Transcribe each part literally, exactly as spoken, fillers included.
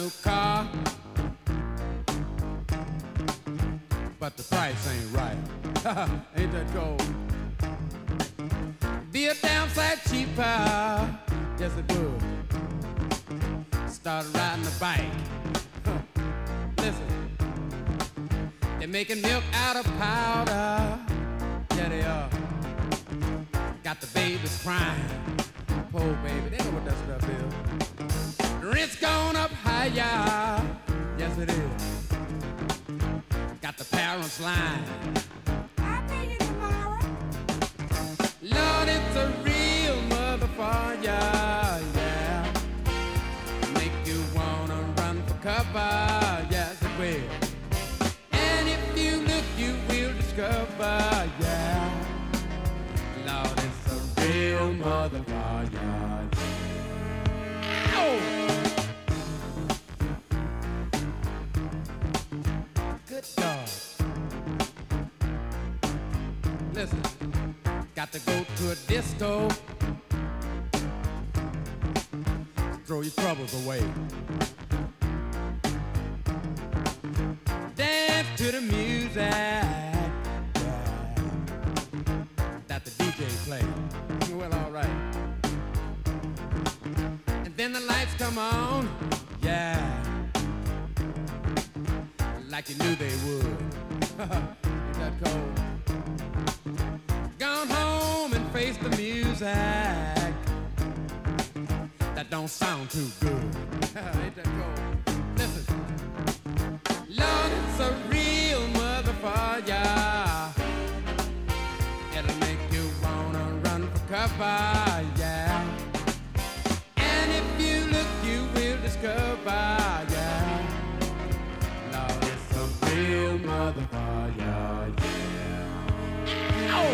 new car, but the price ain't right. Ain't that cold? Be a damn sight cheaper. Yes, it would. Started riding a bike. Listen, they're making milk out of powder. Yeah, they are. Got the babies crying. Poor baby, they know what that stuff is. Rent's gone up higher. Yes, it is. Got the parents lying. I'll pay you tomorrow. Lord, it's a real motherfucker, yeah. Make you wanna run for cover, yes it will. And if you look, you will discover, yeah. Lord, it's a real motherfucker, yeah. Oh! Good God. Listen, got to go to a disco. Throw your troubles away. Dance to the music, yeah, that the D J play. Well, all right. And then the lights come on, yeah, like you knew they would. Ain't that cold? Gone home and face the music. That don't sound too good. Ain't that cold? Listen. Lord, it's a real motherfucker. It'll make you wanna run for cover, yeah. And if you look, you will discover, yeah. Lord, it's a real motherfucker, yeah. Oh!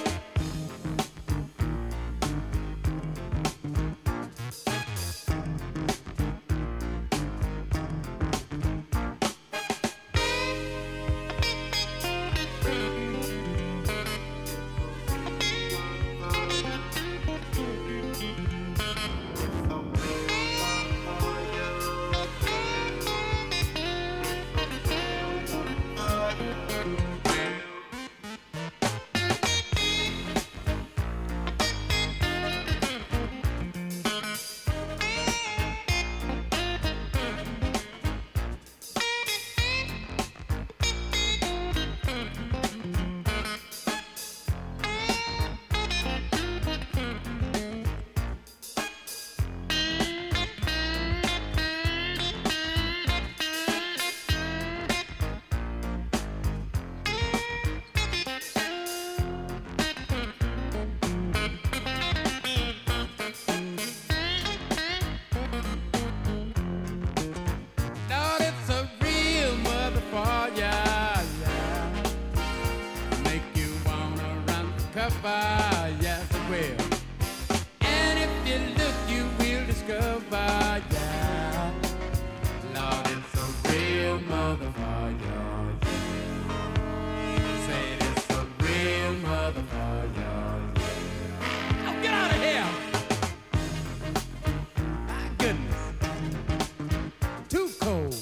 Yes, it will. And if you look, you will discover, yeah. Lord, it's a real motherfucker. Say it's a real motherfucker. Oh, get out of here! My goodness. Too cold.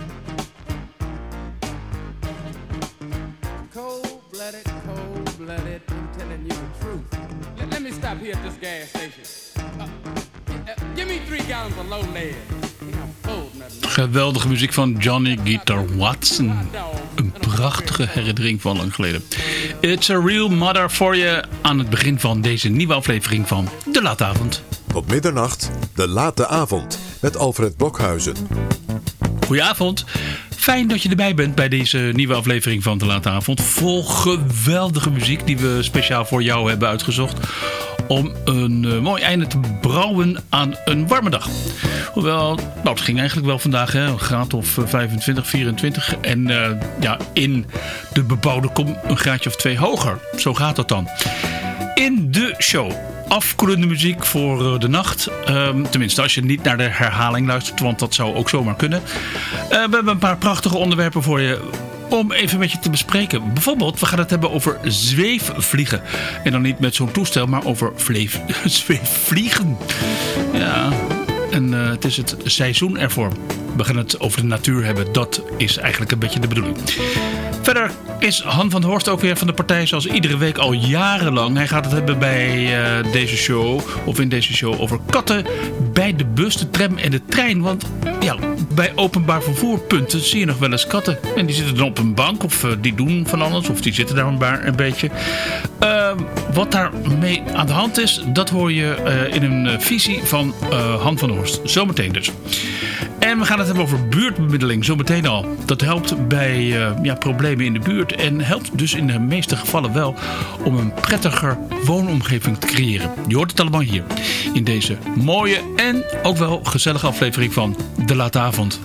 Cold-blooded, cold-blooded. Telling you the truth. Let, let me stop here at this gas station. Uh, uh, give me three gallons of low lead. Geweldige muziek van Johnny Guitar Watson. Een prachtige herinnering van lang geleden. It's a real mother for you aan het begin van deze nieuwe aflevering van De Late Avond. Tot middernacht, De Late Avond met Alfred Blokhuizen. Goedenavond. Fijn dat je erbij bent bij deze nieuwe aflevering van De Late Avond. Vol geweldige muziek die we speciaal voor jou hebben uitgezocht. Om een uh, mooi einde te brouwen aan een warme dag. Hoewel, nou het ging eigenlijk wel vandaag. Hè, een graad of vijfentwintig, vierentwintig. En uh, ja, in de bebouwde kom een graadje of twee hoger. Zo gaat dat dan. In de show. Afkoelende muziek voor de nacht. Um, tenminste, als je niet naar de herhaling luistert. Want dat zou ook zomaar kunnen. Uh, we hebben een paar prachtige onderwerpen voor je. Om even met je te bespreken. Bijvoorbeeld, we gaan het hebben over zweefvliegen. En dan niet met zo'n toestel, maar over vleef, zweefvliegen. Ja. Uh, en uh, het is het seizoen ervoor. We gaan het over de natuur hebben. Dat is eigenlijk een beetje de bedoeling. Verder is Han van der Horst ook weer van de partij zoals iedere week al jarenlang. Hij gaat het hebben bij uh, deze show, of in deze show, over katten bij de bus, de tram en de trein. Want ja, bij openbaar vervoerpunten zie je nog wel eens katten. En die zitten dan op een bank of uh, die doen van alles. Of die zitten daar een, baar, een beetje. Uh, wat daarmee aan de hand is, dat hoor je uh, in een uh, visie van uh, Han van der Horst. Zometeen dus. En we gaan het hebben over buurtbemiddeling, zometeen al. Dat helpt bij uh, ja, problemen in de buurt. En helpt dus in de meeste gevallen wel om een prettiger woonomgeving te creëren. Je hoort het allemaal hier. In deze mooie en ook wel gezellige aflevering van De Late Avond.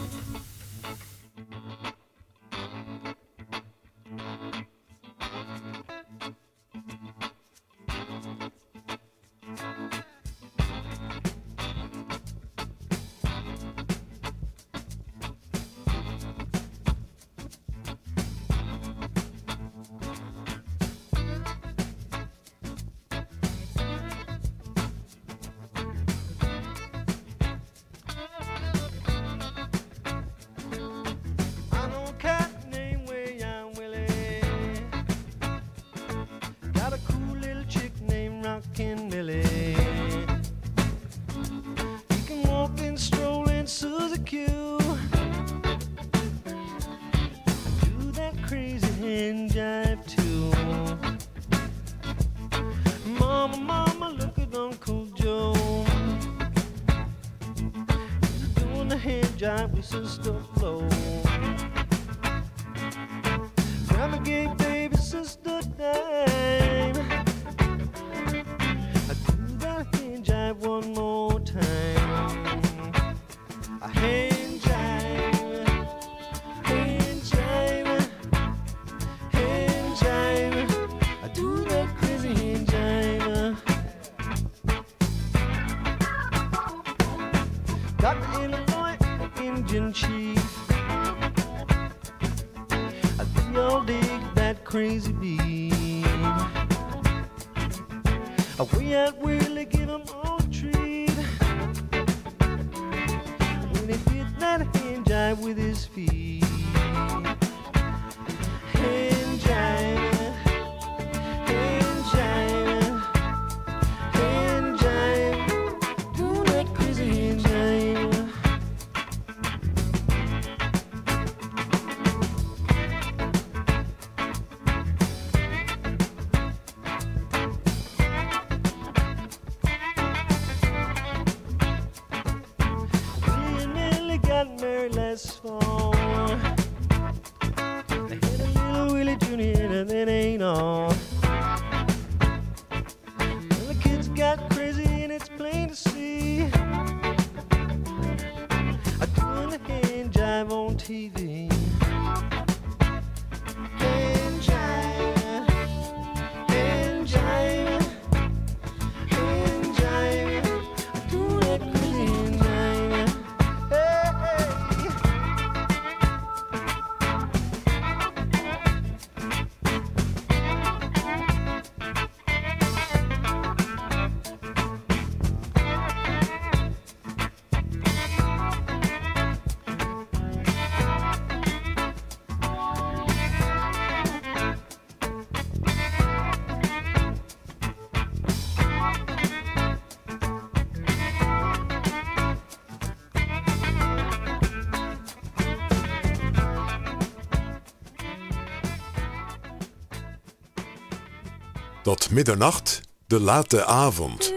Tot middernacht, De Late Avond.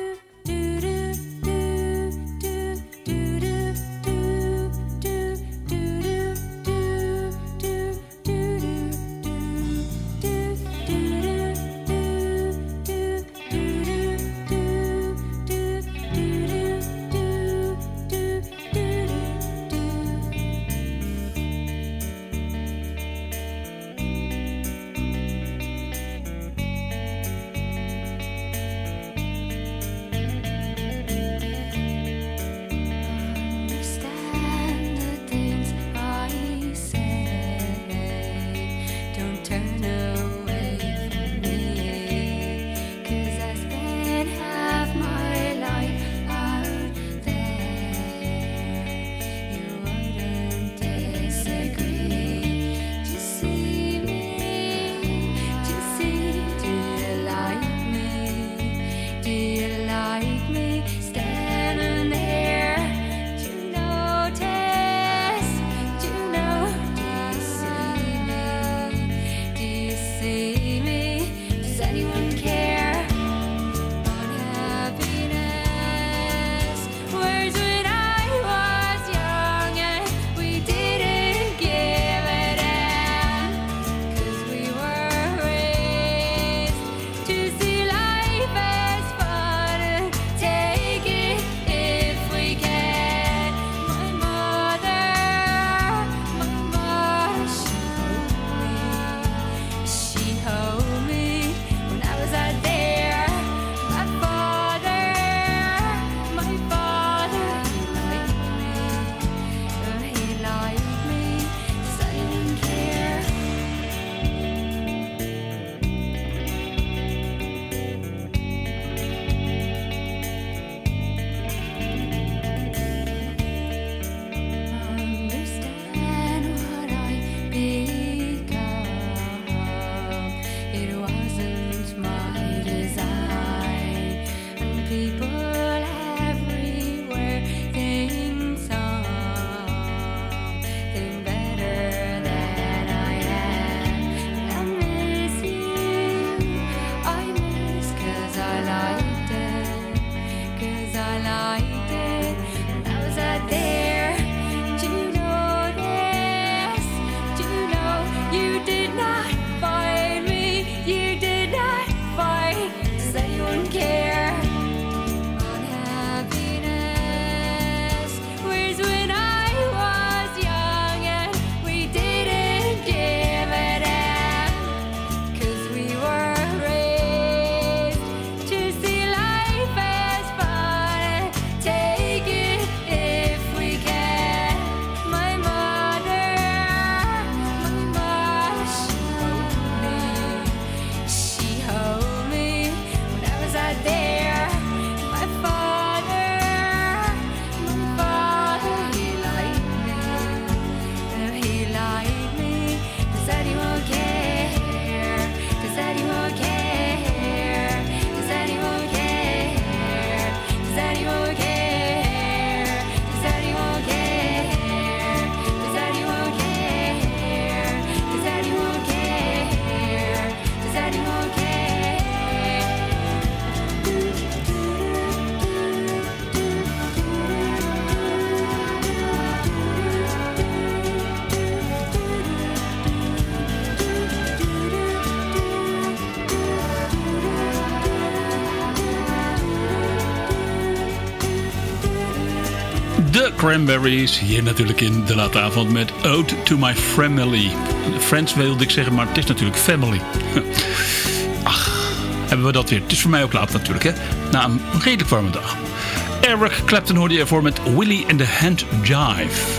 De Cranberries, hier natuurlijk in de late avond met Ode to My Family. Friends wilde ik zeggen, maar het is natuurlijk family. Ach, hebben we dat weer. Het is voor mij ook laat natuurlijk, hè. Na een redelijk warme dag. Eric Clapton hoorde je ervoor met Willie and the Hand Jive.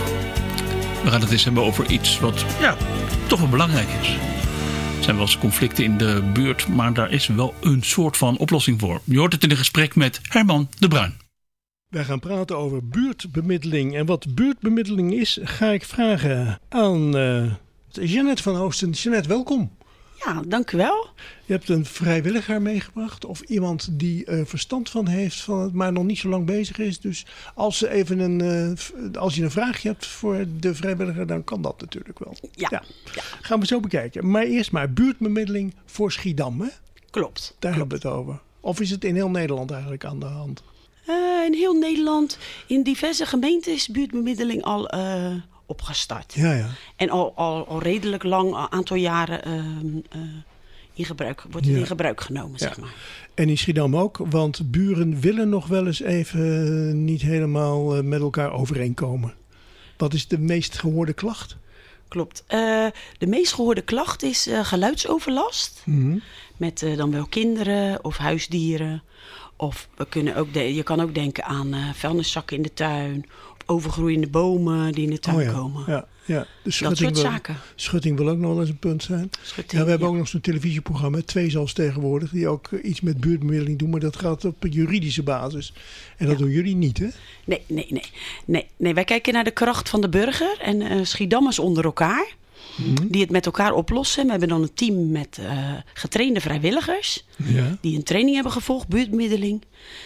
We gaan het eens hebben over iets wat, ja, toch wel belangrijk is. Er zijn wel eens conflicten in de buurt, maar daar is wel een soort van oplossing voor. Je hoort het in een gesprek met Herman de Bruin. Wij gaan praten over buurtbemiddeling. En wat buurtbemiddeling is, ga ik vragen aan uh, Jeannette van Oosten. Jeannette, welkom. Ja, dank u wel. Je hebt een vrijwilliger meegebracht of iemand die er uh, verstand van heeft, van het, maar nog niet zo lang bezig is. Dus als, ze even een, uh, als je een vraagje hebt voor de vrijwilliger, dan kan dat natuurlijk wel. Ja. ja. ja. Gaan we zo bekijken. Maar eerst maar buurtbemiddeling voor Schiedam, hè? Klopt. Daar klopt. hebben we het over. Of is het in heel Nederland eigenlijk aan de hand? Uh, in heel Nederland, in diverse gemeenten is buurtbemiddeling al uh, opgestart. Ja, ja. En al, al, al redelijk lang, een aantal jaren uh, uh, in gebruik, wordt het ja. in gebruik genomen, ja. zeg maar. En in Schiedam ook, want buren willen nog wel eens even niet helemaal uh, met elkaar overeenkomen. Wat is de meest gehoorde klacht? Klopt. Uh, de meest gehoorde klacht is uh, geluidsoverlast. Mm-hmm. Met uh, dan wel kinderen of huisdieren. Of we kunnen ook de, je kan ook denken aan uh, vuilniszakken in de tuin. Of overgroeiende bomen die in de tuin oh ja, komen. Ja, ja. De dat soort wil, zaken. Schutting wil ook nog wel eens een punt zijn. Schutting, ja, we hebben ja. ook nog zo'n televisieprogramma, twee zelfs tegenwoordig, die ook iets met buurtbemiddeling doen. Maar dat gaat op juridische basis. En dat ja. doen jullie niet, hè? Nee, nee, nee, nee, nee. Wij kijken naar de kracht van de burger en uh, Schiedammers onder elkaar. Mm-hmm. Die het met elkaar oplossen. We hebben dan een team met uh, getrainde vrijwilligers. Ja. Die een training hebben gevolgd, buurtbemiddeling.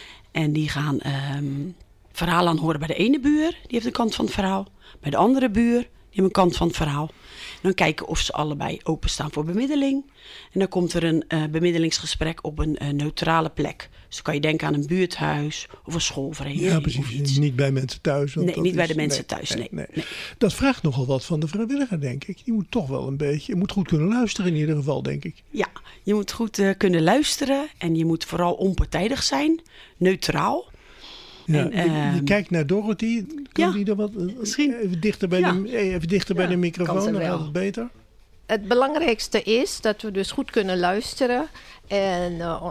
En die gaan um, verhalen aanhoren bij de ene buur. Die heeft een kant van het verhaal. Bij de andere buur, die heeft een kant van het verhaal. En dan kijken of ze allebei openstaan voor bemiddeling. En dan komt er een uh, bemiddelingsgesprek op een uh, neutrale plek. Dus dan kan je denken aan een buurthuis of een schoolvereniging. Ja, precies. Of iets. Niet bij mensen thuis. Nee, niet is, bij de mensen nee, thuis. Nee, nee, nee. Dat vraagt nogal wat van de vrijwilliger, denk ik. Die moet toch wel een beetje, je moet goed kunnen luisteren in ieder geval, denk ik. Ja, je moet goed uh, kunnen luisteren. En je moet vooral onpartijdig zijn. Neutraal. Ja, en, je, je uh, kijkt naar Dorothy. Kan ja, die er wat? Misschien. Even dichter bij, ja. de, even dichter ja, bij de microfoon, dan wel. gaat het beter. Het belangrijkste is dat we dus goed kunnen luisteren en, uh,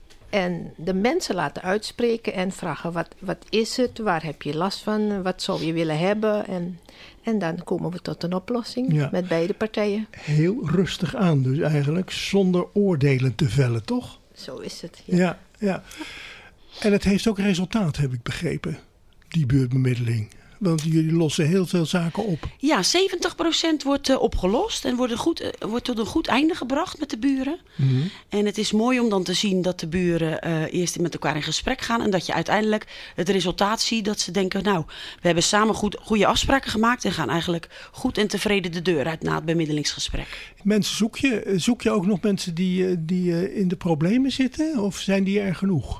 en de mensen laten uitspreken en vragen wat, wat is het, waar heb je last van, wat zou je willen hebben en, en dan komen we tot een oplossing ja. met beide partijen. Heel rustig aan dus eigenlijk, zonder oordelen te vellen, toch? Zo is het. Ja, ja. ja. En het heeft ook resultaat, heb ik begrepen, die buurtbemiddeling. Want jullie lossen heel veel zaken op. Ja, zeventig procent wordt uh, opgelost en wordt, een goed, uh, wordt tot een goed einde gebracht met de buren. Mm-hmm. En het is mooi om dan te zien dat de buren uh, eerst met elkaar in gesprek gaan. En dat je uiteindelijk het resultaat ziet dat ze denken, nou, we hebben samen goed, goede afspraken gemaakt. En gaan eigenlijk goed en tevreden de deur uit na het bemiddelingsgesprek. Mensen zoek je, zoek je ook nog mensen die, die in de problemen zitten? Of zijn die er genoeg?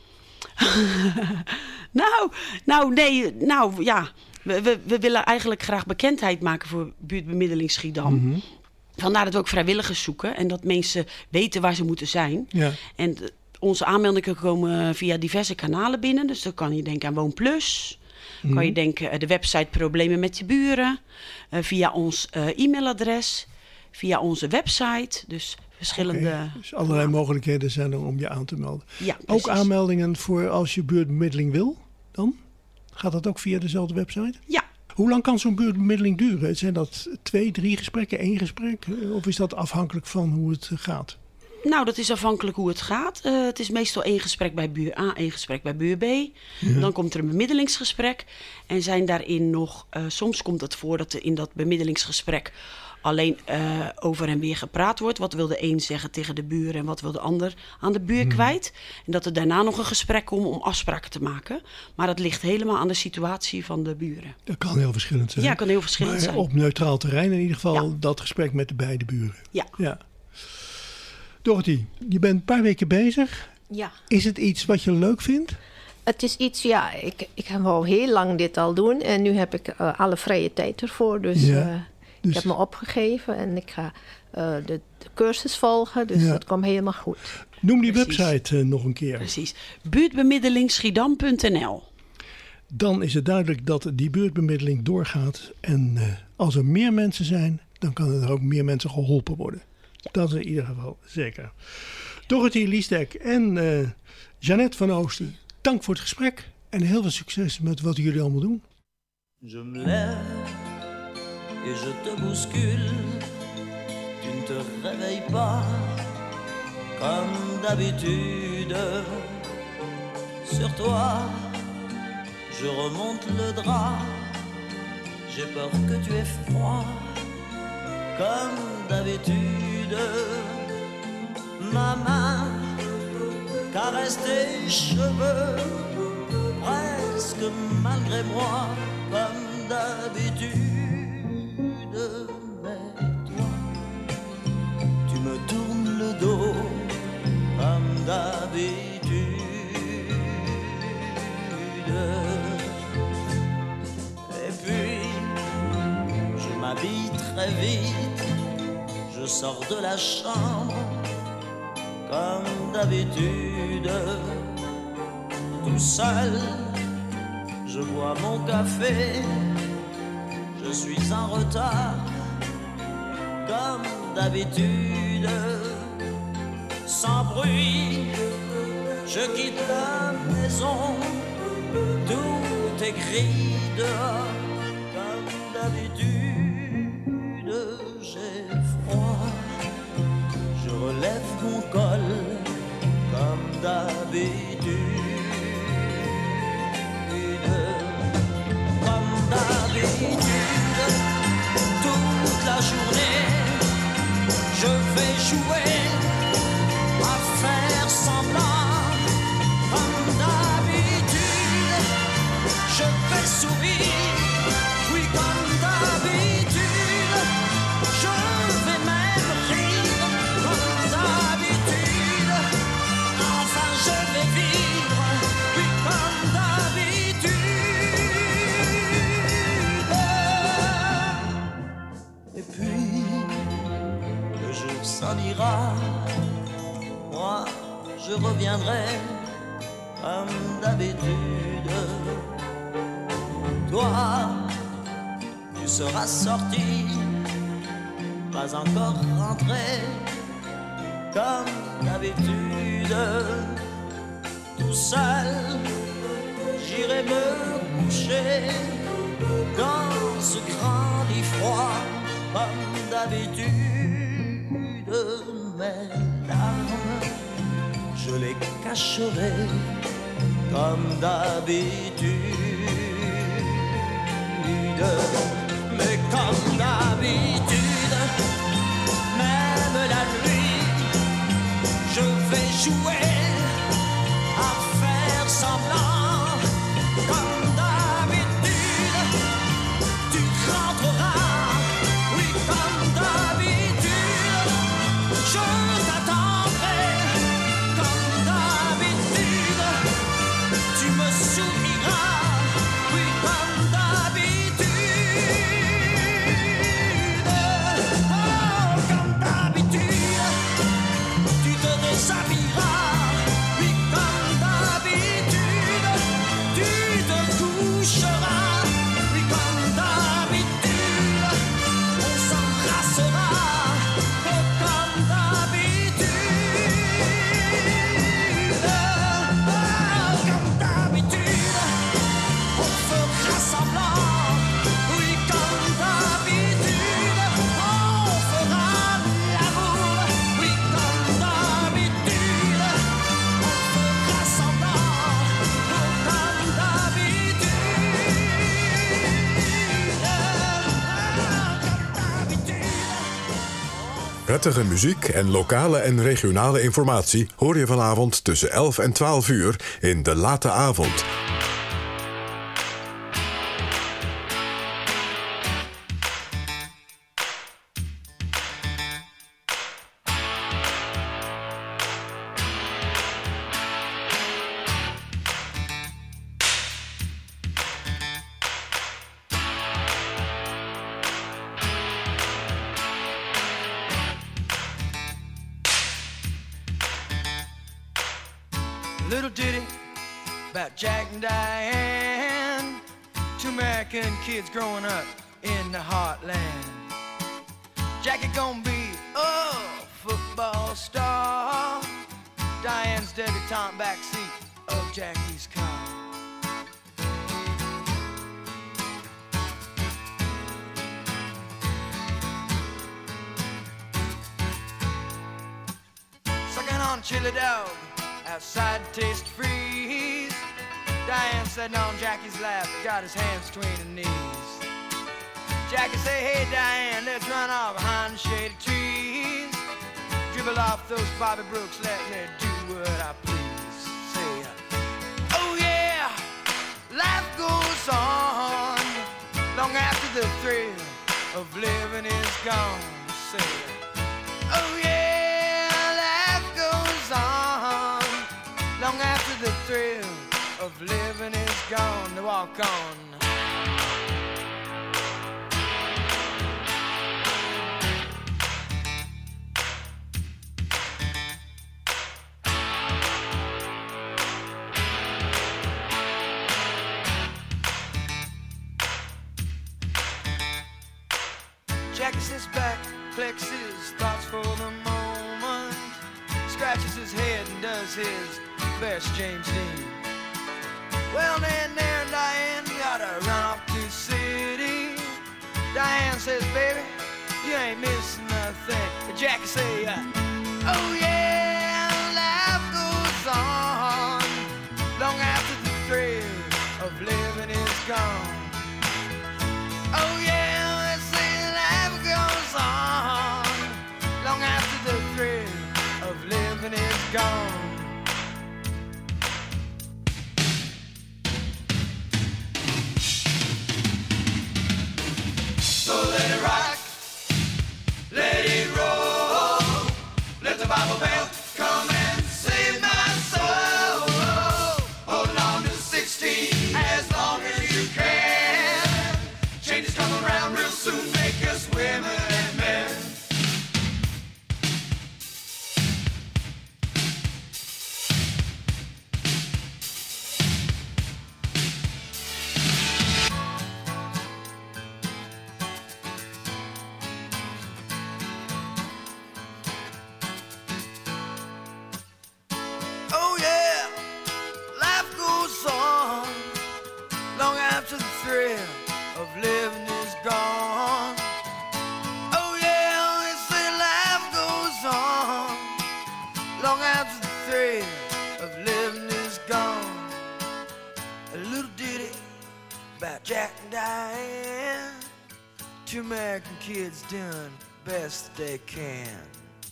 nou, nou, nee, nou ja, we, we, we willen eigenlijk graag bekendheid maken voor buurtbemiddeling Schiedam. Mm-hmm. Vandaar dat we ook vrijwilligers zoeken en dat mensen weten waar ze moeten zijn. Ja. En de, onze aanmeldingen komen via diverse kanalen binnen. Dus dan kan je denken aan WoonPlus. Mm-hmm. Kan je denken de website Problemen met je buren. Uh, via ons uh, e-mailadres. Via onze website. Dus verschillende... Okay, dus allerlei mogelijkheden zijn er om je aan te melden. Ja, ook aanmeldingen voor als je buurtbemiddeling wil dan? Gaat dat ook via dezelfde website? Ja. Hoe lang kan zo'n buurtbemiddeling duren? Zijn dat twee, drie gesprekken, één gesprek? Of is dat afhankelijk van hoe het gaat? Nou, dat is afhankelijk hoe het gaat. Uh, het is meestal één gesprek bij buur A, één gesprek bij buur B. Ja. Dan komt er een bemiddelingsgesprek. En zijn daarin nog... Uh, soms komt het voor dat er in dat bemiddelingsgesprek... alleen uh, over en weer gepraat wordt. Wat wil de een zeggen tegen de buur en wat wil de ander aan de buur hmm. kwijt. En dat er daarna nog een gesprek komt om afspraken te maken. Maar dat ligt helemaal aan de situatie van de buren. Dat kan heel verschillend zijn. Ja, kan heel verschillend maar zijn. Op neutraal terrein in ieder geval ja. dat gesprek met de beide buren. Ja. ja. Dorothy, je bent een paar weken bezig. Ja. Is het iets wat je leuk vindt? Het is iets, ja, ik, ik heb al heel lang dit al doen. En nu heb ik uh, alle vrije tijd ervoor. Dus... Ja. Uh, Dus... Ik heb me opgegeven en ik ga uh, de, de cursus volgen. Dus ja. dat komt helemaal goed. Noem die Precies. website uh, nog een keer. Precies. buurtbemiddeling schiedam punt n l dan is het duidelijk dat die buurtbemiddeling doorgaat. En uh, als er meer mensen zijn, dan kan er ook meer mensen geholpen worden. Ja. Dat is in ieder geval zeker. Dorothee Liesdek en uh, Jeannette van Oosten, dank voor het gesprek. En heel veel succes met wat jullie allemaal doen. Je me lève et je te bouscule. Tu ne te réveilles pas comme d'habitude. Sur toi, je remonte le drap. J'ai peur que tu aies froid comme d'habitude. Ma main caresse tes cheveux, presque malgré moi, comme d'habitude. Mais toi, tu me tournes le dos, comme d'habitude. Et puis, je m'habille très vite, je sors de la chambre, comme d'habitude. Tout seul, je bois mon café, je suis en retard, comme d'habitude. Sans bruit, je quitte la maison, tout est gris dehors, comme d'habitude. J'ai froid, je relève mon col, comme d'habitude. D'habitude, toute la journée, je vais jouer à faire semblant. Comme d'habitude, je vais sourire. Oui, comme d'habitude, je vais même rire. Comme d'habitude, enfin je vais vivre. Oui, comme d'habitude. S'en ira, moi je reviendrai comme d'habitude. Toi, tu seras sorti, pas encore rentré, comme d'habitude. Tout seul, j'irai me coucher dans ce grand lit froid, comme d'habitude. Mes larmes, je les cacherai comme d'habitude. Mais comme d'habitude, même la nuit, je vais jouer à faire semblant. Comme d'habitude, tu rentreras, oui, comme d'habitude. Je t'attendrai comme d'habitude. Tu me souriras, oui, comme d'habitude. Oh, comme d'habitude. Tu te déshabilleras, oui, comme d'habitude. Tu te coucheras, oui, comme d'habitude. On s'embrassera. Prettige muziek en lokale en regionale informatie hoor je vanavond tussen elf en twaalf uur in De Late Avond. Little ditty about Jack and Diane. two American kids growing up in the heartland. Jackie gonna be a football star. Diane's debutante backseat of Jackie's car. Sucking on chili dog outside Taste Freeze. Diane sitting on Jackie's lap, got his hands between her knees. Jackie say, hey Diane, let's run off behind the shady trees. Dribble off those Bobby Brooks, let me do what I please. Say, oh yeah, life goes on long after the thrill of living is gone. Say, oh yeah, life goes on long after the thrill of living is gone. To walk on. Jackie sits back, collects his thoughts for the moment, scratches his head and does his best James Dean. Well, then there Diane gotta run off to the city. Diane says, baby, you ain't missing nothing. But Jackie say, uh, oh yeah, life goes on long after the thrill of living is gone. Oh yeah, let's say life goes on long after the thrill of living is gone. So let it rock, let it roll, let the Bible bell come and save my soul. Hold on to sixteen as long as you can. Changes come around real soon, make us women and men. Oh yeah, life goes on long after the thrill of living is gone. Oh yeah, they say life goes on long after the thrill of living is gone. A little ditty about Jack and Diane, two American kids doing best they can.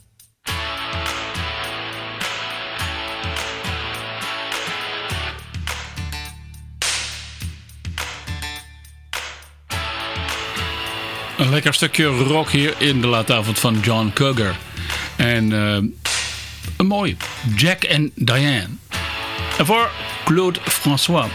Een lekker stukje rock hier in de late avond van John Cougar. En uh, een mooi Jack en Diane. En voor Claude François.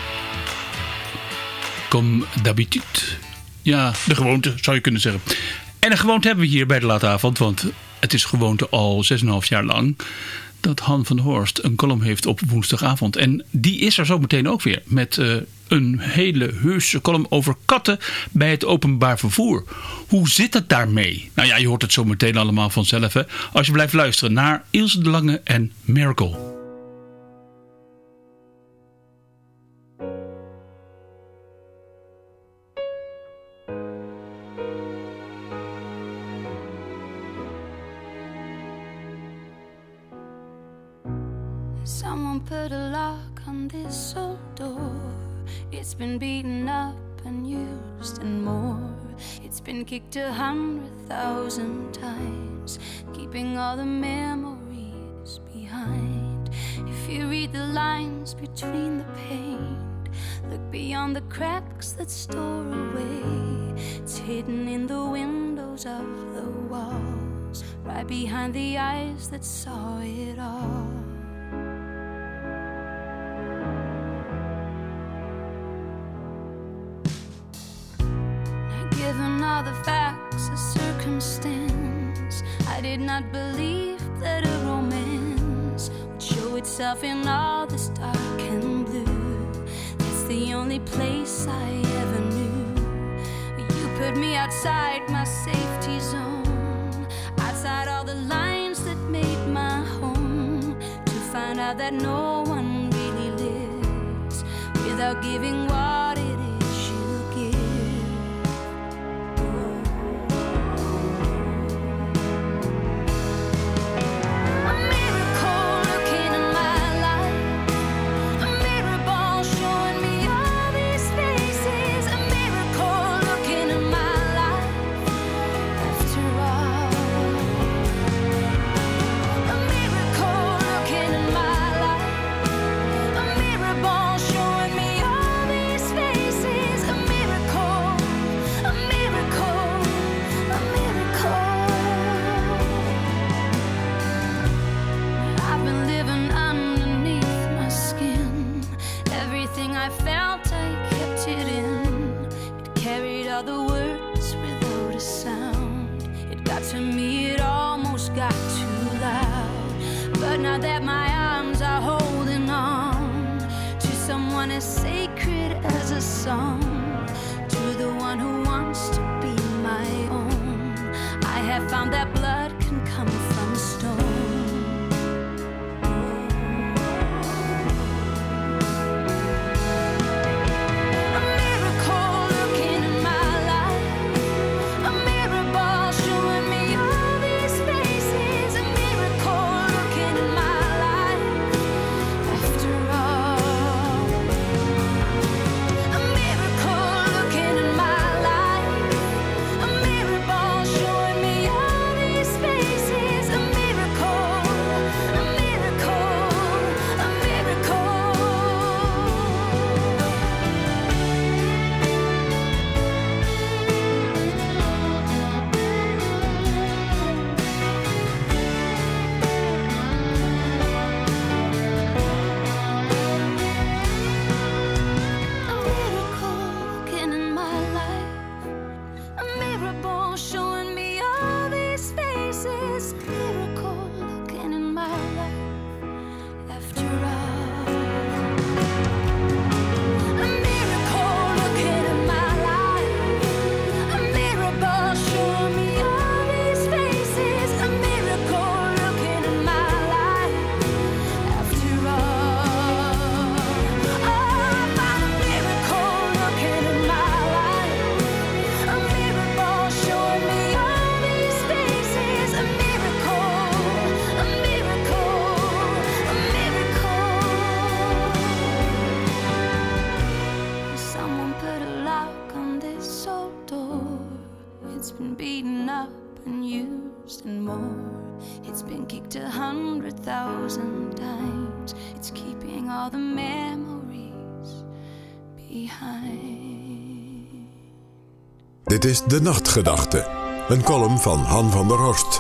Comme d'habitude. Ja, de gewoonte zou je kunnen zeggen. En een gewoonte hebben we hier bij de late avond. Want het is gewoonte al zes en een half jaar lang dat Han van der Horst een column heeft op woensdagavond. En die is er zo meteen ook weer. Met uh, een hele heuse column over katten bij het openbaar vervoer. Hoe zit het daarmee? Nou ja, je hoort het zo meteen allemaal vanzelf. Hè? Als je blijft luisteren naar Ilse de Lange en Miracle. Someone put a lock on this old door. It's been beaten up and used and more. It's been kicked a hundred thousand times, keeping all the memories behind. If you read the lines between the paint, look beyond the cracks that store away. It's hidden in the windows of the walls, right behind the eyes that saw it all. Given all the facts of circumstance, I did not believe that a romance would show itself in all this dark and blue. That's the only place I ever knew. You put me outside my safety zone, outside all the lines that made my home, to find out that no one really lives without giving what it is you give. A miracle looking in my life, a mirror ball showing me all these faces, a miracle looking in my life after all. A miracle looking in my life, a mirror ball showing me all these faces, a miracle, a miracle, a miracle. I've been living underneath my skin. Everything I felt, I kept it in. It carried all the words without a sound. It got to me, it almost got too loud. But now that my arms are holding on to someone as sacred as a song, to the one who wants to be my own, I have found that blood can come from stone. A miracle looking in my life, a mirror ball showing me all these faces, a miracle looking in my life after all. A miracle looking in my life, a mirror ball showing me all these faces, a miracle, a miracle, a miracle. A miracle looking in my life, a mirror ball showing me all these faces, a miracle looking in my life after all. A miracle looking in my life, a mirror ball showing me all these faces, a miracle looking in my life after all. Oh, a miracle looking in my life, a mirror ball showing me all these faces, a miracle, a miracle, a miracle. Someone put a lock on this old door. It's been beaten up and used and more. It's been kicked a hundred thousand times. It's keeping all the memories behind. Dit is De Nachtgedachte, een column van Han van der Horst.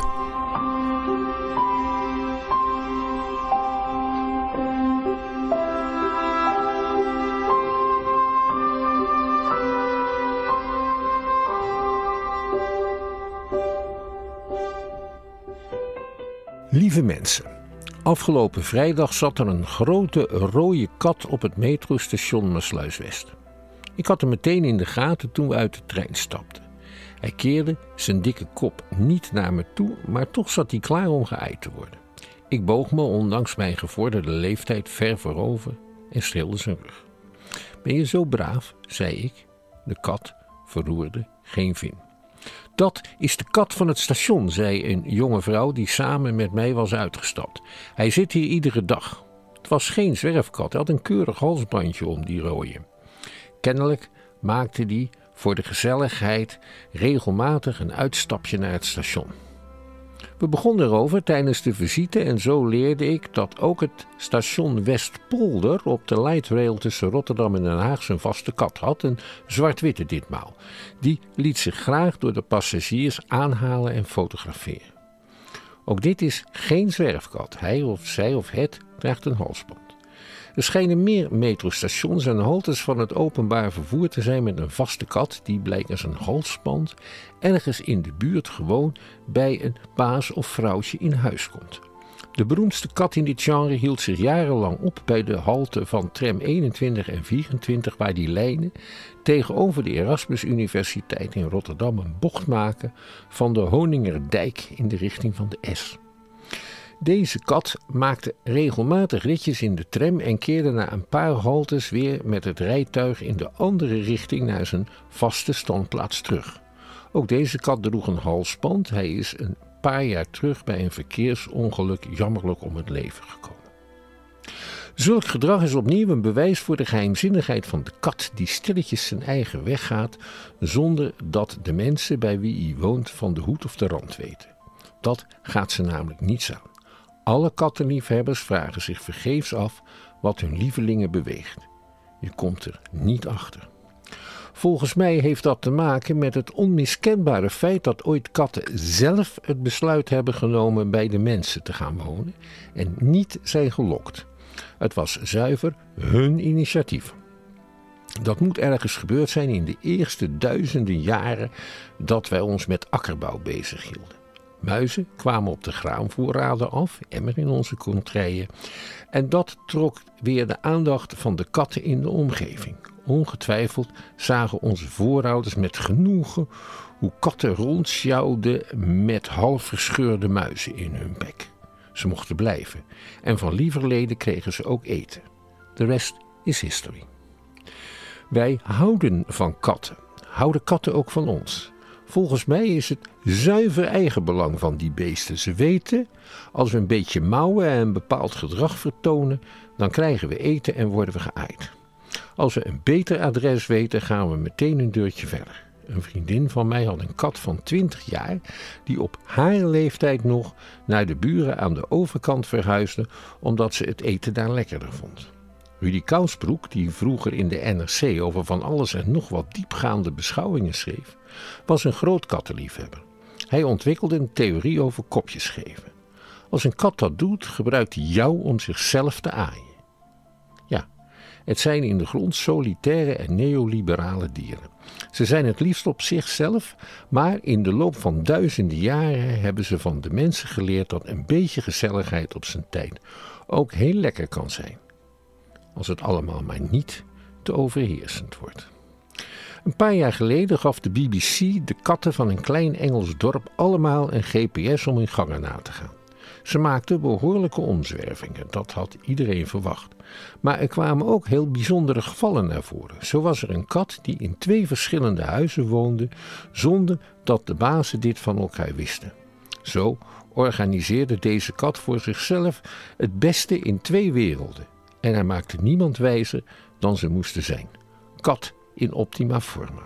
Lieve mensen, afgelopen vrijdag zat er een grote rode kat op het metrostation Maassluis-West. Ik had hem meteen in de gaten toen we uit de trein stapten. Hij keerde zijn dikke kop niet naar me toe, maar toch zat hij klaar om geëid te worden. Ik boog me ondanks mijn gevorderde leeftijd ver voorover en streelde zijn rug. Ben je zo braaf, zei ik. De kat verroerde geen vin. Dat is de kat van het station, zei een jonge vrouw die samen met mij was uitgestapt. Hij zit hier iedere dag. Het was geen zwerfkat, hij had een keurig halsbandje om, die rode. Kennelijk maakte die voor de gezelligheid regelmatig een uitstapje naar het station. We begonnen erover tijdens de visite en zo leerde ik dat ook het station Westpolder op de lightrail tussen Rotterdam en Den Haag zijn vaste kat had, een zwart-witte ditmaal. Die liet zich graag door de passagiers aanhalen en fotograferen. Ook dit is geen zwerfkat. Hij of zij of het draagt een halsband. Er schijnen meer metrostations en haltes van het openbaar vervoer te zijn met een vaste kat die blijkens een halsband ergens in de buurt gewoon bij een baas of vrouwtje in huis komt. De beroemdste kat in dit genre hield zich jarenlang op bij de halte van tram eenentwintig en vierentwintig, waar die lijnen tegenover de Erasmus Universiteit in Rotterdam een bocht maken van de Honingerdijk in de richting van de S. Deze kat maakte regelmatig ritjes in de tram en keerde na een paar haltes weer met het rijtuig in de andere richting naar zijn vaste standplaats terug. Ook deze kat droeg een halsband. Hij is een paar jaar terug bij een verkeersongeluk jammerlijk om het leven gekomen. Zulk gedrag is opnieuw een bewijs voor de geheimzinnigheid van de kat die stilletjes zijn eigen weg gaat zonder dat de mensen bij wie hij woont van de hoed of de rand weten. Dat gaat ze namelijk niets aan. Alle kattenliefhebbers vragen zich vergeefs af wat hun lievelingen beweegt. Je komt er niet achter. Volgens mij heeft dat te maken met het onmiskenbare feit dat ooit katten zelf het besluit hebben genomen bij de mensen te gaan wonen en niet zijn gelokt. Het was zuiver hun initiatief. Dat moet ergens gebeurd zijn in de eerste duizenden jaren dat wij ons met akkerbouw bezighielden. Muizen kwamen op de graanvoorraden af, emmer in onze contraien, en dat trok weer de aandacht van de katten in de omgeving. Ongetwijfeld zagen onze voorouders met genoegen hoe katten rondsjouwden met half verscheurde muizen in hun bek. Ze mochten blijven en van lieverlede kregen ze ook eten. De rest is history. Wij houden van katten. Houden katten ook van ons? Volgens mij is het zuiver eigenbelang van die beesten. Ze weten, als we een beetje mouwen en een bepaald gedrag vertonen, dan krijgen we eten en worden we geaaid. Als we een beter adres weten, gaan we meteen een deurtje verder. Een vriendin van mij had een kat van twintig jaar die op haar leeftijd nog naar de buren aan de overkant verhuisde omdat ze het eten daar lekkerder vond. Rudy Kousbroek, die vroeger in de N R C over van alles en nog wat diepgaande beschouwingen schreef, was een groot kattenliefhebber. Hij ontwikkelde een theorie over kopjes geven. Als een kat dat doet, gebruikt hij jou om zichzelf te aaien. Ja, het zijn in de grond solitaire en neoliberale dieren. Ze zijn het liefst op zichzelf, maar in de loop van duizenden jaren hebben ze van de mensen geleerd dat een beetje gezelligheid op zijn tijd ook heel lekker kan zijn. Als het allemaal maar niet te overheersend wordt. Een paar jaar geleden gaf de B B C de katten van een klein Engels dorp allemaal een G P S om hun gangen na te gaan. Ze maakten behoorlijke omzwervingen, dat had iedereen verwacht. Maar er kwamen ook heel bijzondere gevallen naar voren. Zo was er een kat die in twee verschillende huizen woonde, zonder dat de bazen dit van elkaar wisten. Zo organiseerde deze kat voor zichzelf het beste in twee werelden. En hij maakte niemand wijzer dan ze moesten zijn. Kat in optima forma.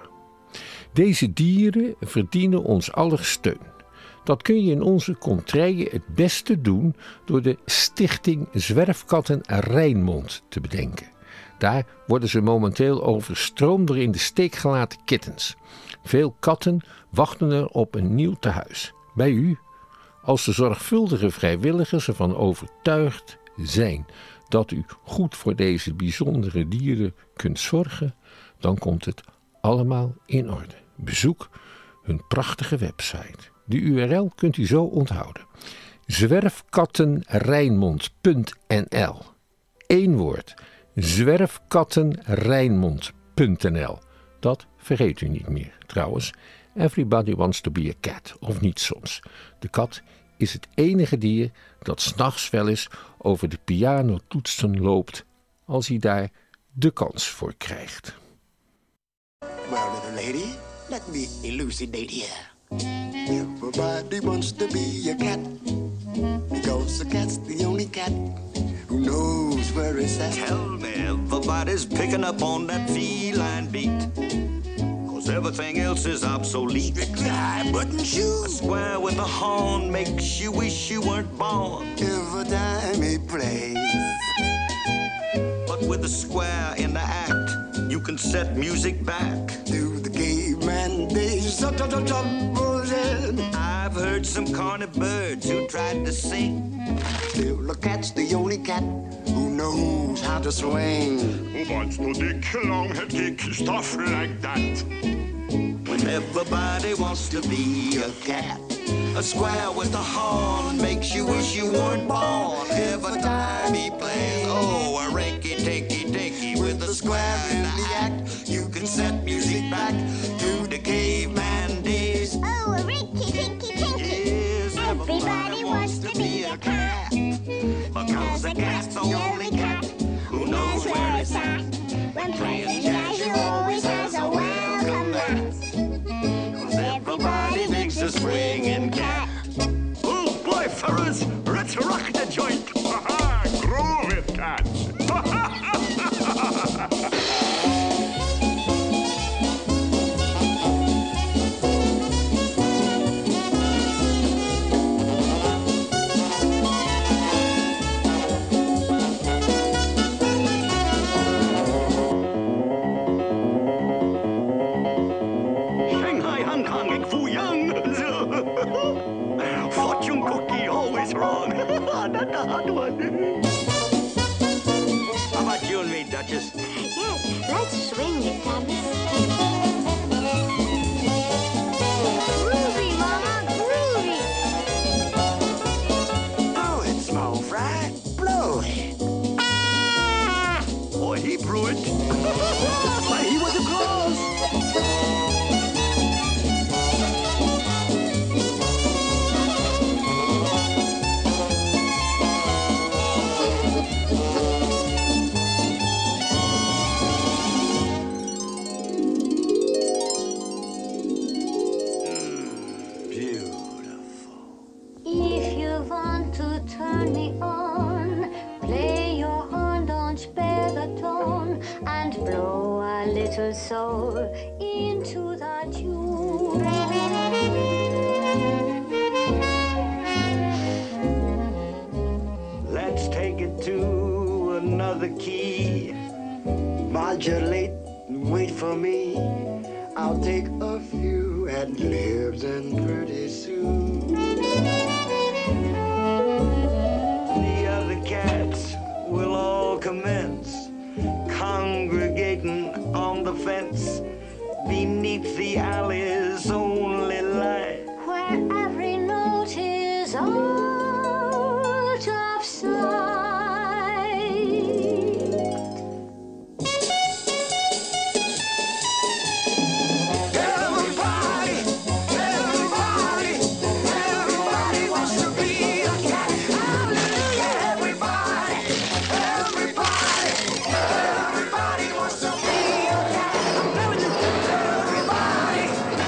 Deze dieren verdienen ons aller steun. Dat kun je in onze contraien het beste doen door de Stichting Zwerfkatten Rijnmond te bedenken. Daar worden ze momenteel overstroomd door in de steek gelaten kittens. Veel katten wachten er op een nieuw tehuis. Bij u, als de zorgvuldige vrijwilligers ervan overtuigd zijn dat u goed voor deze bijzondere dieren kunt zorgen, dan komt het allemaal in orde. Bezoek hun prachtige website. De U R L kunt u zo onthouden. zwerfkattenrijnmond punt n l. Eén woord. zwerfkattenrijnmond punt n l. Dat vergeet u niet meer. Trouwens, everybody wants to be a cat, of niet soms. De kat is het enige dier dat 's nachts wel eens over de pianotoetsen loopt als hij daar de kans voor krijgt. Well, little lady, let me elucidate here. Everybody wants to be a cat, because a cat's the only cat who knows where it's at. Tell me, everybody's picking up on that feline beat, cause everything else is obsolete. Strictly high button shoes, a square with a horn makes you wish you weren't born. Every time he plays, but with a square in the act, you can set music back to the caveman days. I've heard some corny birds who tried to sing. Still, a cat's the only cat who knows how to swing. Who wants to dick long head kick stuff like that? When everybody wants to be a cat. A square with a horn makes you wish you weren't born. Every time he plays, oh, a rinky-tinky-dinky with a square in the act. You can set music back to the caveman days. Oh, a rinky-tinky-tinky. Yes, everybody wants to be a cat. Because a cat's the only cat who knows where it's at. When playing jazz, you always has a welcome mat. Cause everybody thinks a swinging cat. Oh, boy, fellas, let's rock the joint. Ha-ha, groove it, cats. Shanghai, Hong Kong, ik voel young. Fortune cookie, always wrong. That's a hard one. How about you and me, Duchess? Yes, let's swing it, Thomas. Groovy, Mama, groovy. Blow it, small fry, blow it. Boy, he blew it. Why, he was a close. If you want to turn me on, play your horn, don't spare the tone, and blow a little soul into the tune. Let's take it to another key. Modulate and wait for me. I'll take a few ad libs and pretty soon. The other cats will all commence congregating on the fence beneath the alley's only light. Where every note is out of sight. Everybody, everybody, everybody wants to be a cat. Hallelujah, everybody, everybody, everybody wants to be a cat. Everybody, everybody,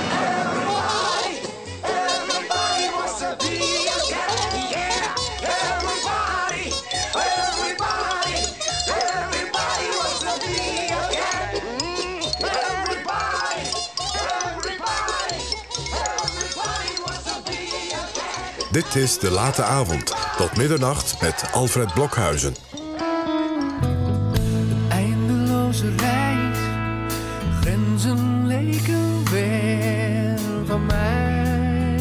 everybody wants to be a cat. Yeah, everybody, everybody, everybody wants to be a cat. Mm, everybody, everybody, everybody wants to be a cat. Dit is De Late Avond, tot middernacht met Alfred Blokhuizen. Eindeloze reis, grenzen leken ver van mij.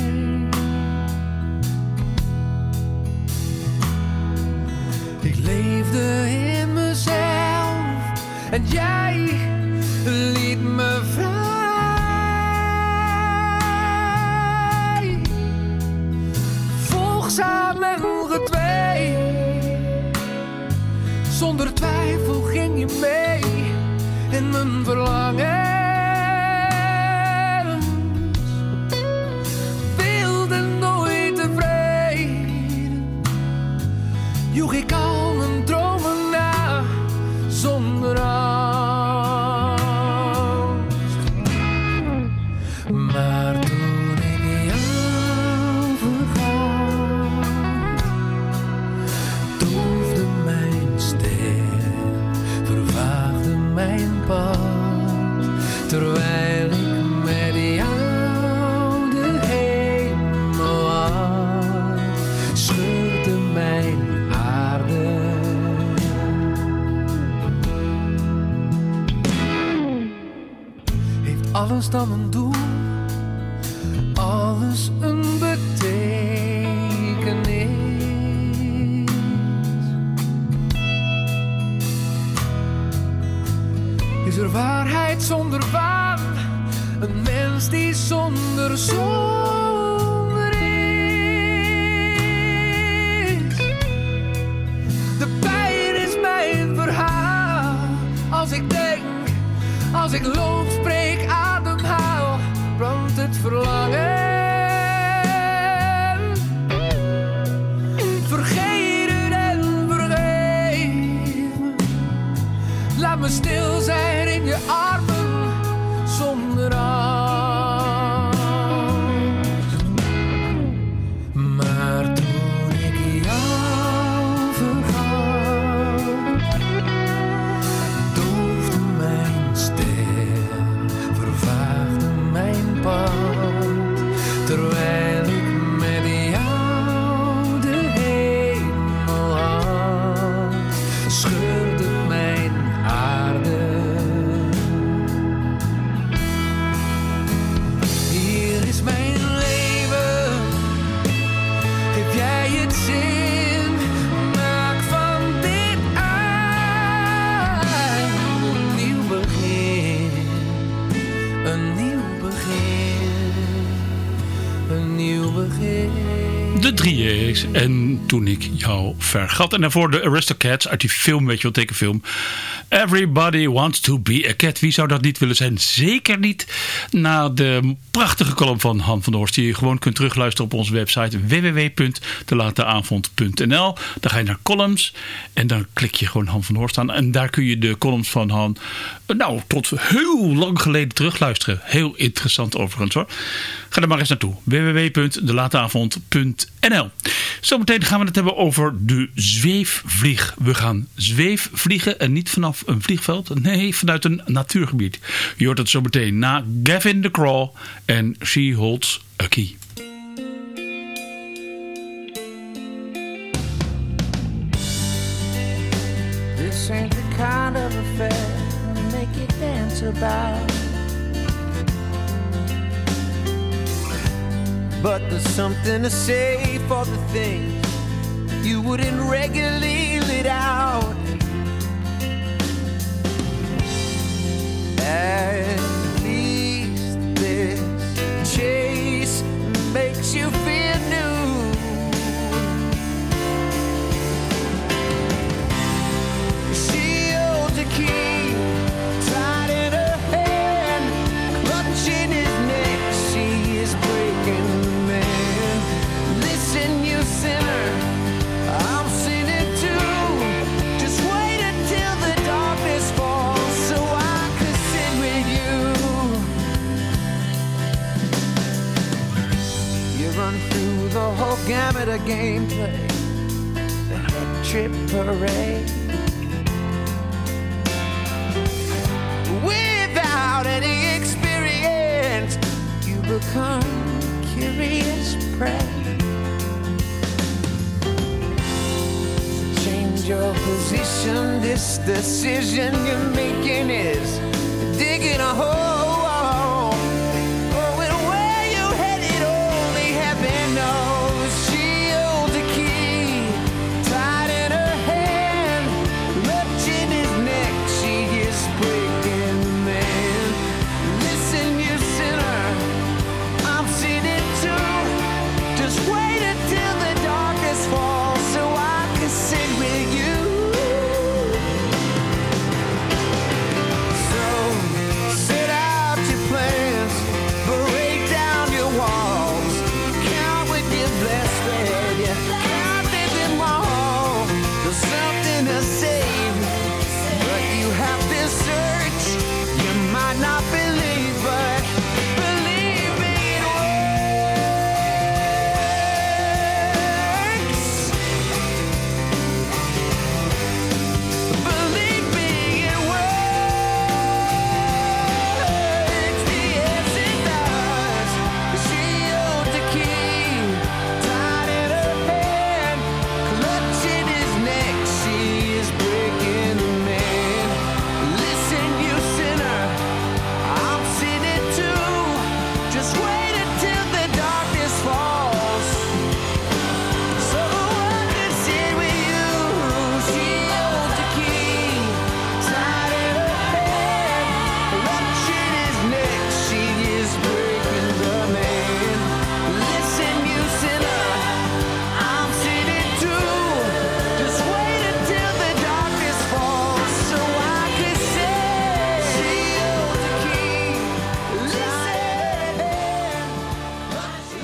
Ik leefde in mezelf en jij liet me vrij. Volgzaam en gedwee, zonder twijfel ging je mee in mijn verlangens. Wilde nooit tevreden, joeg ik al mijn dromen na zonder angst. Maar toen ik jou vergat, doofde mijn stem, vervaagde mijn pad. Terwijl ik met jou de hemel had, scheurde mijn aarde. Heeft alles dan een doel? Alles een betekenis? Is er waarheid zonder waan? Een mens die zonder zonder is? Als ik loop, spreek, ademhaal, brandt het verlangen. Vergeten en vergeef me. Laat me stil zijn in je armen zonder angst. Maar toen ik jou vergat, doofde mijn ster, vervaagde mijn pad. Terwijl ik met jou de hemel had, scheurde mijn aarde. Hier is mijn leven, heb jij het zin? Maak van dit een nieuw begin, een nieuw begin, een nieuw begin. De drie A's en Toen ik jou vergat. En daarvoor de Aristocats uit die film, weet je wel, tekenfilm. Everybody wants to be a cat. Wie zou dat niet willen zijn? Zeker niet na de prachtige column van Han van der Horst, die je gewoon kunt terugluisteren op onze website w w w punt de late avond punt n l. Dan ga je naar columns en dan klik je gewoon Han van der Horst aan. En daar kun je de columns van Han, nou, tot heel lang geleden terugluisteren. Heel interessant overigens hoor. Ga er maar eens naartoe. w w w punt de late avond punt n l. Zometeen gaan we het hebben over de zweefvlieg. We gaan zweefvliegen en niet vanaf een vliegveld. Nee, vanuit een natuurgebied. Je hoort het zometeen na Gavin DeCraw en She Holds a Key. This ain't the kind of affair to make you dance about. But there's something to say for the things you wouldn't regularly let out. At least this chase makes you feel new. She holds a key tied in her hand, clutching his neck. She is breaking the man. Listen, you sinner, I'm sinning too. Just wait until the darkness falls so I could sit with you. You run through the whole gamut of gameplay, the head trip parade, without any experience. You become curious prey. Change your position. This decision you're making is digging a hole. Oh, and where you headed, only heaven knows. She holds a key tied in her hand, clutching his neck. She is breaking the man. Listen, you sinner, I'm sinning too. Just wait until the darkness falls so I can sit with you. So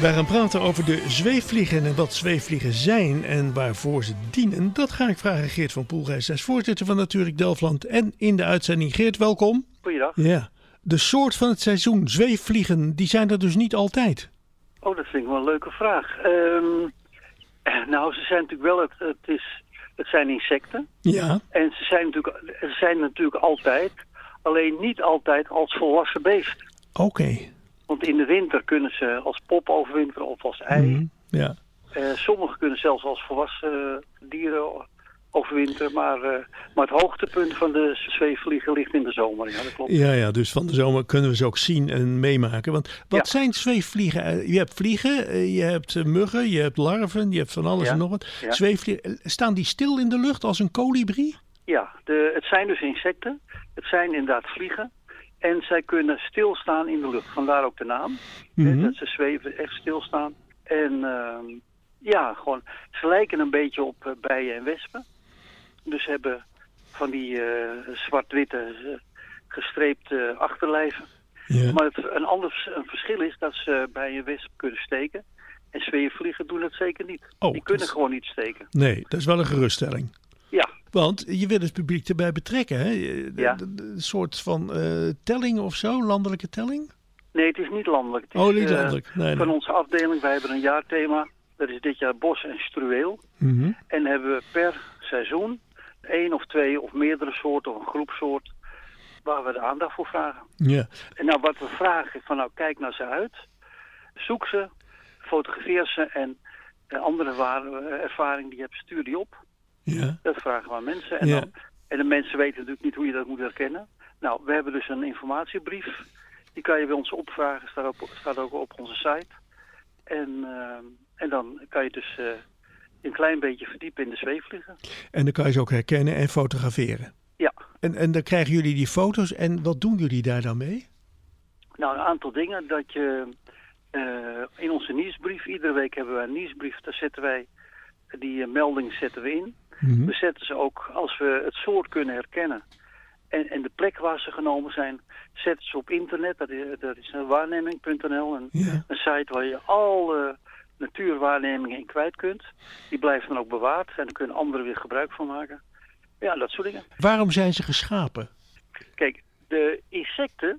Wij gaan praten over de zweefvliegen en wat zweefvliegen zijn en waarvoor ze dienen. Dat ga ik vragen aan Geert van Poelgeest. Hij is voorzitter van Natuurlijk Delfland en in de uitzending. Geert, welkom. Goeiedag. Ja. De soort van het seizoen, zweefvliegen, die zijn er dus niet altijd. Oh, dat vind ik wel een leuke vraag. Um, nou, ze zijn natuurlijk wel, het, het, is, het zijn insecten. Ja. En ze zijn, natuurlijk, ze zijn natuurlijk altijd, alleen niet altijd als volwassen beest. Oké. Okay. Want in de winter kunnen ze als pop overwinteren of als ei. Mm, ja. Uh, sommigen kunnen zelfs als volwassen dieren overwinteren. Maar, uh, maar het hoogtepunt van de zweefvliegen ligt in de zomer. Ja, dat klopt. Ja, ja, dus van de zomer kunnen we ze ook zien en meemaken. Want wat ja. zijn zweefvliegen? Je hebt vliegen, je hebt muggen, je hebt larven, je hebt van alles ja. en nog wat. Ja. Zweefvliegen, staan die stil in de lucht als een kolibrie? Ja, de, het zijn dus insecten. Het zijn inderdaad vliegen. En zij kunnen stilstaan in de lucht. Vandaar ook de naam. Mm-hmm. Dat ze zweven, echt stilstaan. En uh, ja, gewoon, ze lijken een beetje op uh, bijen en wespen. Dus hebben van die uh, zwart-witte uh, gestreepte achterlijven. Ja. Maar het, een ander een verschil is dat ze bij een wesp kunnen steken. En zweefvliegen doen dat zeker niet. Oh, die kunnen is... gewoon niet steken. Nee, dat is wel een geruststelling. Ja. Want je wil het publiek erbij betrekken, hè? Ja. Een soort van uh, telling of zo, landelijke telling? Nee, het is niet landelijk. Het is, oh, niet landelijk. Nee, uh, van nee. onze afdeling, wij hebben een jaarthema. Dat is dit jaar bos en struweel. Mm-hmm. En hebben we per seizoen één of twee of meerdere soorten of een groepsoort waar we de aandacht voor vragen. Ja. En nou wat we vragen van nou kijk naar ze uit, zoek ze, fotografeer ze en uh, andere waar, uh, ervaring die je hebt, stuur die op. Ja. Dat vragen we aan mensen. En, ja. dan, en de mensen weten natuurlijk niet hoe je dat moet herkennen. Nou, we hebben dus een informatiebrief. Die kan je bij ons opvragen. Staat ook, staat ook op onze site. En, uh, en dan kan je dus uh, een klein beetje verdiepen in de zweefvliegen. En dan kan je ze ook herkennen en fotograferen. Ja. En, en dan krijgen jullie die foto's. En wat doen jullie daar dan mee? Nou, een aantal dingen. Dat je uh, in onze nieuwsbrief, iedere week hebben we een nieuwsbrief. Daar zetten wij, die uh, melding zetten we in. Mm-hmm. We zetten ze ook, als we het soort kunnen herkennen en, en de plek waar ze genomen zijn, zetten ze op internet. Dat is, dat is waarneming punt n l, een, ja. een site waar je alle natuurwaarnemingen in kwijt kunt. Die blijven dan ook bewaard en daar kunnen anderen weer gebruik van maken. Ja, dat soort dingen. Waarom zijn ze geschapen? Kijk, de insecten,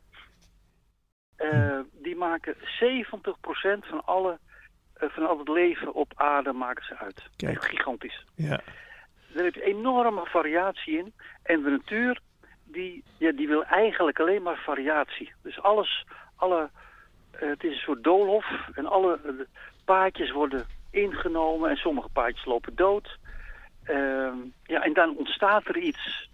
uh, die maken zeventig procent van alle uh, van al het leven op aarde maken ze uit. Kijk. Echt gigantisch. Ja. Er heb je enorme variatie in. En de natuur, die, ja, die wil eigenlijk alleen maar variatie. Dus alles, alle, uh, het is een soort doolhof. En alle uh, paadjes worden ingenomen. En sommige paadjes lopen dood. Uh, ja, en dan ontstaat er iets.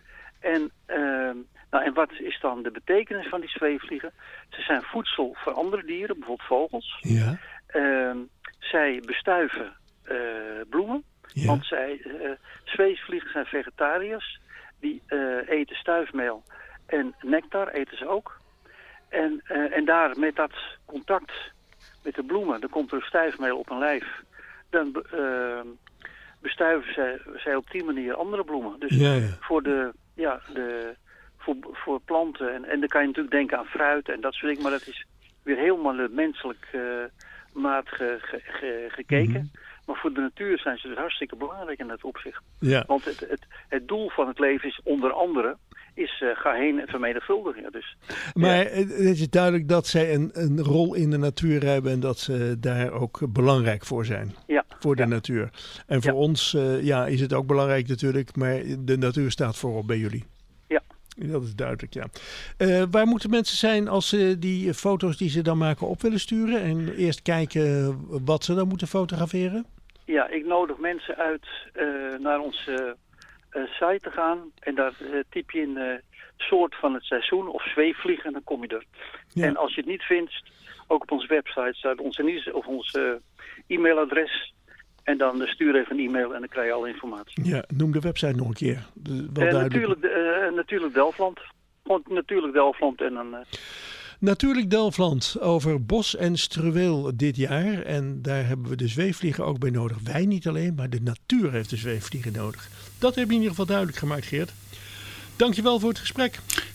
En, uh, nou, en wat is dan de betekenis van die zweefvliegen? Ze zijn voedsel voor andere dieren, bijvoorbeeld vogels. Ja. Uh, zij bestuiven uh, bloemen. Ja. Want zij, uh, zweefvliegen zijn vegetariërs. Die uh, eten stuifmeel en nectar eten ze ook. En, uh, en daar met dat contact met de bloemen, dan komt er stuifmeel op een lijf. Dan uh, bestuiven zij, zij op die manier andere bloemen. Dus ja, ja. voor de, ja, de voor, voor planten. En, en dan kan je natuurlijk denken aan fruit en dat soort dingen. Maar dat is weer helemaal menselijk uh, maat ge, ge, ge, gekeken. Mm-hmm. Maar voor de natuur zijn ze dus hartstikke belangrijk in dat opzicht. Ja. Want het, het, het doel van het leven is onder andere, is uh, ga heen en vermenigvuldigen. Ja, dus, maar ja. het is duidelijk dat zij een, een rol in de natuur hebben en dat ze daar ook belangrijk voor zijn. Ja. Voor de ja. natuur. En voor ja. ons uh, ja, is het ook belangrijk natuurlijk, maar de natuur staat voorop bij jullie. Ja. Dat is duidelijk, ja. Uh, waar moeten mensen zijn als ze die foto's die ze dan maken op willen sturen? En eerst kijken wat ze dan moeten fotograferen? Ja, ik nodig mensen uit uh, naar onze uh, site te gaan. En daar uh, typ je in uh, soort van het seizoen of zweefvliegen en dan kom je er. Ja. En als je het niet vindt, ook op onze website staat onze nieuws of ons uh, e-mailadres. En dan uh, stuur even een e-mail en dan krijg je alle informatie. Ja, noem de website nog een keer. Wel uh, natuurlijk, uh, natuurlijk Delfland. Gewoon natuurlijk Delfland en dan... Uh... Natuurlijk Delfland over bos en struweel dit jaar. En daar hebben we de zweefvliegen ook bij nodig. Wij niet alleen, maar de natuur heeft de zweefvliegen nodig. Dat heb je in ieder geval duidelijk gemaakt, Geert. Dankjewel voor het gesprek.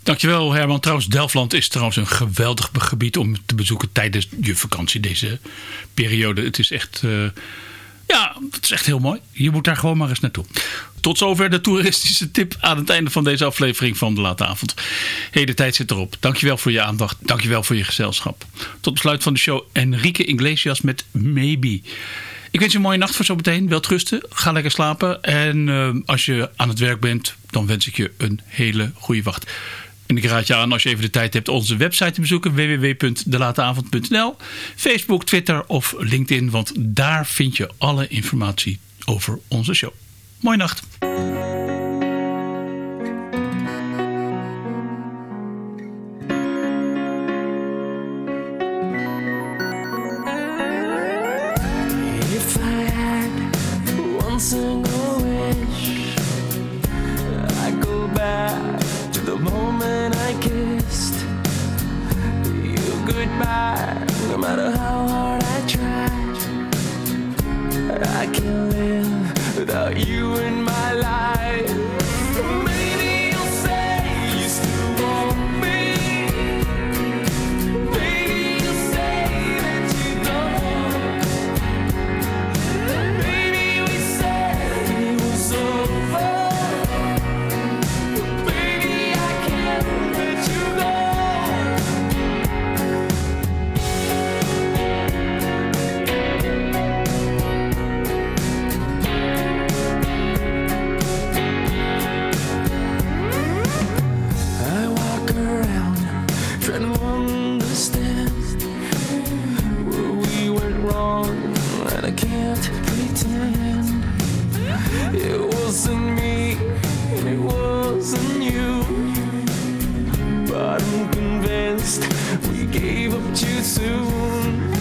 Dankjewel Herman. Trouwens, Delftland is trouwens een geweldig gebied om te bezoeken tijdens je vakantie deze periode. Het is echt, uh, ja, het is echt heel mooi. Je moet daar gewoon maar eens naartoe. Tot zover de toeristische tip aan het einde van deze aflevering van De Late Avond. Hey, de tijd zit erop. Dankjewel voor je aandacht. Dankjewel voor je gezelschap. Tot besluit van de show Enrique Iglesias met Maybe. Ik wens je een mooie nacht voor zo meteen. Wel trusten. Ga lekker slapen. En uh, als je aan het werk bent, dan wens ik je een hele goede wacht. En ik raad je aan, als je even de tijd hebt, onze website te bezoeken. w w w punt de late avond punt n l. Facebook, Twitter of LinkedIn. Want daar vind je alle informatie over onze show. Mooie nacht. If I had one single wish, I'd go back to the moment I kissed you goodbye. No matter how hard I tried, I can't live without you in my life. Maybe you'll say you still want me. Maybe you'll say that you don't. Maybe we said it was over. Baby, I can't let you go. Trying to understand where we went wrong, and I can't pretend it wasn't me and it wasn't you, but I'm convinced we gave up too soon.